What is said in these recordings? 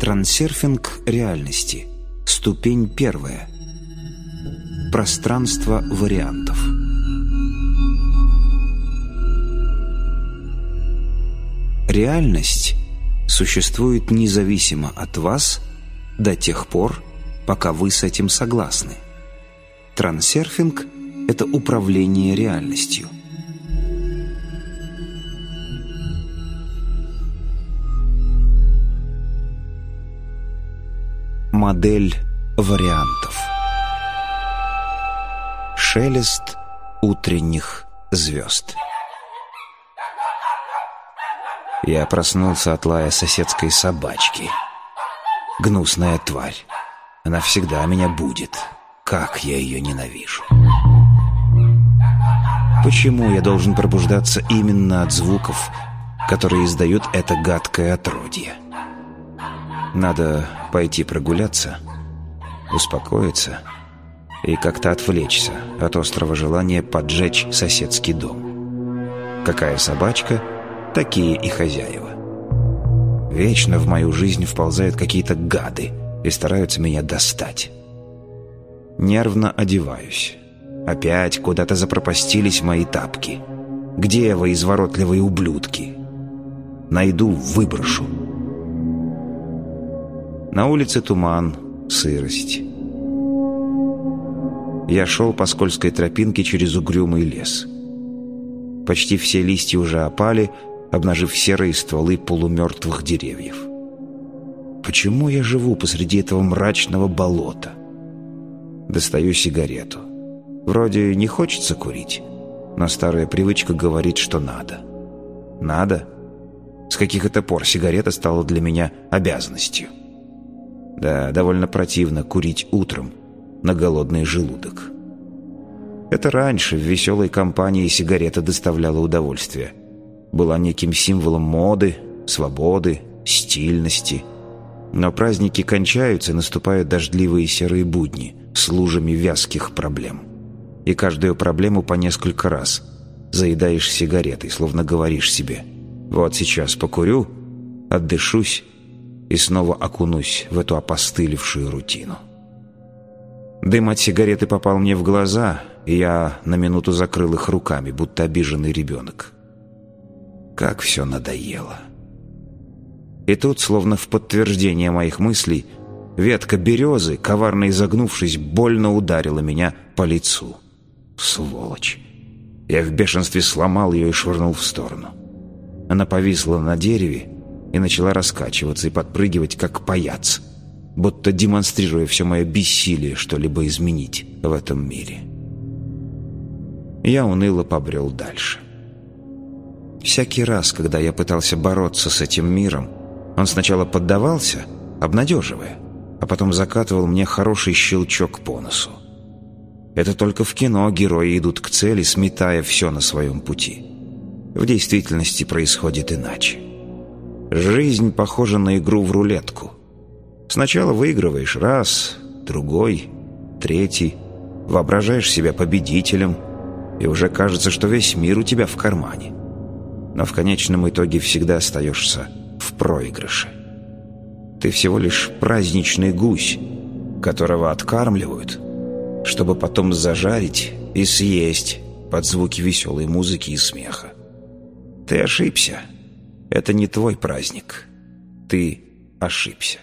Трансерфинг реальности. Ступень 1. Пространство вариантов. Реальность существует независимо от вас до тех пор, пока вы с этим согласны. Трансерфинг – это управление реальностью. Модель вариантов. Шелест утренних звезд. Я проснулся от лая соседской собачки. Гнусная тварь. Она всегда меня будит. Как я ее ненавижу. Почему я должен пробуждаться именно от звуков, которые издают это гадкое отродье? Надо пойти прогуляться, успокоиться и как-то отвлечься от острого желания поджечь соседский дом. Какая собачка, такие и хозяева. Вечно в мою жизнь вползают какие-то гады и стараются меня достать. Нервно одеваюсь. Опять куда-то запропастились мои тапки. Где вы, изворотливые ублюдки? Найду, выброшу. На улице туман, сырость. Я шел по скользкой тропинке через угрюмый лес. Почти все листья уже опали, обнажив серые стволы полумертвых деревьев. Почему я живу посреди этого мрачного болота? Достаю сигарету. Вроде не хочется курить, но старая привычка говорит, что надо. Надо? С каких это пор сигарета стала для меня обязанностью? Да, довольно противно курить утром на голодный желудок. Это раньше в веселой компании сигарета доставляла удовольствие. Была неким символом моды, свободы, стильности. Но праздники кончаются, и наступают дождливые серые будни с лужами вязких проблем. И каждую проблему по несколько раз заедаешь сигаретой, словно говоришь себе: вот сейчас покурю, отдышусь и снова окунусь в эту опостылевшую рутину. Дым от сигареты попал мне в глаза, и я на минуту закрыл их руками, будто обиженный ребенок. Как все надоело. И тут, словно в подтверждение моих мыслей, ветка березы, коварно изогнувшись, больно ударила меня по лицу. Сволочь! Я в бешенстве сломал ее и швырнул в сторону. Она повисла на дереве и начала раскачиваться и подпрыгивать, как паяц, будто демонстрируя все мое бессилие что-либо изменить в этом мире. Я уныло побрел дальше. Всякий раз, когда я пытался бороться с этим миром, он сначала поддавался, обнадеживая, а потом закатывал мне хороший щелчок по носу. Это только в кино герои идут к цели, сметая все на своем пути. В действительности происходит иначе. Жизнь похожа на игру в рулетку. Сначала выигрываешь раз, другой, третий, воображаешь себя победителем, и уже кажется, что весь мир у тебя в кармане. Но в конечном итоге всегда остаешься в проигрыше. Ты всего лишь праздничный гусь, которого откармливают, чтобы потом зажарить и съесть под звуки веселой музыки и смеха. Ты ошибся. Это не твой праздник. Ты ошибся.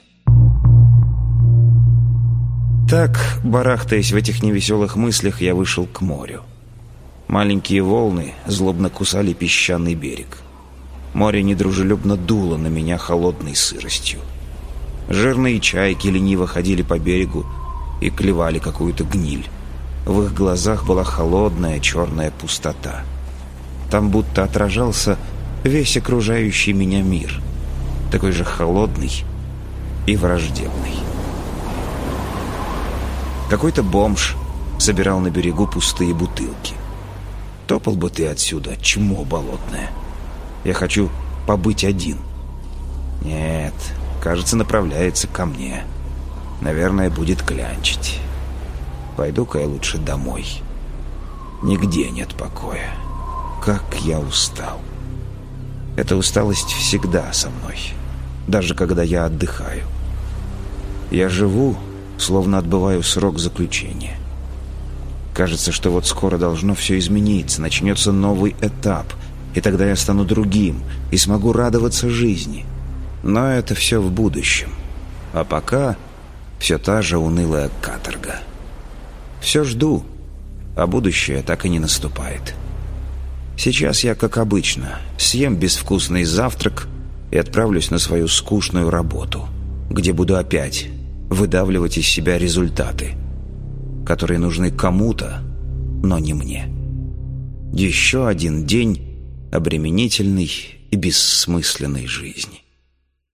Так, барахтаясь в этих невеселых мыслях, я вышел к морю. Маленькие волны злобно кусали песчаный берег. Море недружелюбно дуло на меня холодной сыростью. Жирные чайки лениво ходили по берегу и клевали какую-то гниль. В их глазах была холодная черная пустота. Там будто отражался весь окружающий меня мир, такой же холодный и враждебный. Какой-то бомж собирал на берегу пустые бутылки. Топал бы ты отсюда, чмо болотное. Я хочу побыть один. Нет, кажется, направляется ко мне. Наверное, будет клянчить. Пойду-ка я лучше домой. Нигде нет покоя. Как я устал. Эта усталость всегда со мной, даже когда я отдыхаю. Я живу, словно отбываю срок заключения. Кажется, что вот скоро должно все измениться, начнется новый этап, и тогда я стану другим и смогу радоваться жизни. Но это все в будущем. А пока все та же унылая каторга. Все жду, а будущее так и не наступает. Сейчас я, как обычно, съем безвкусный завтрак и отправлюсь на свою скучную работу, где буду опять выдавливать из себя результаты, которые нужны кому-то, но не мне. Еще один день обременительной и бессмысленной жизни.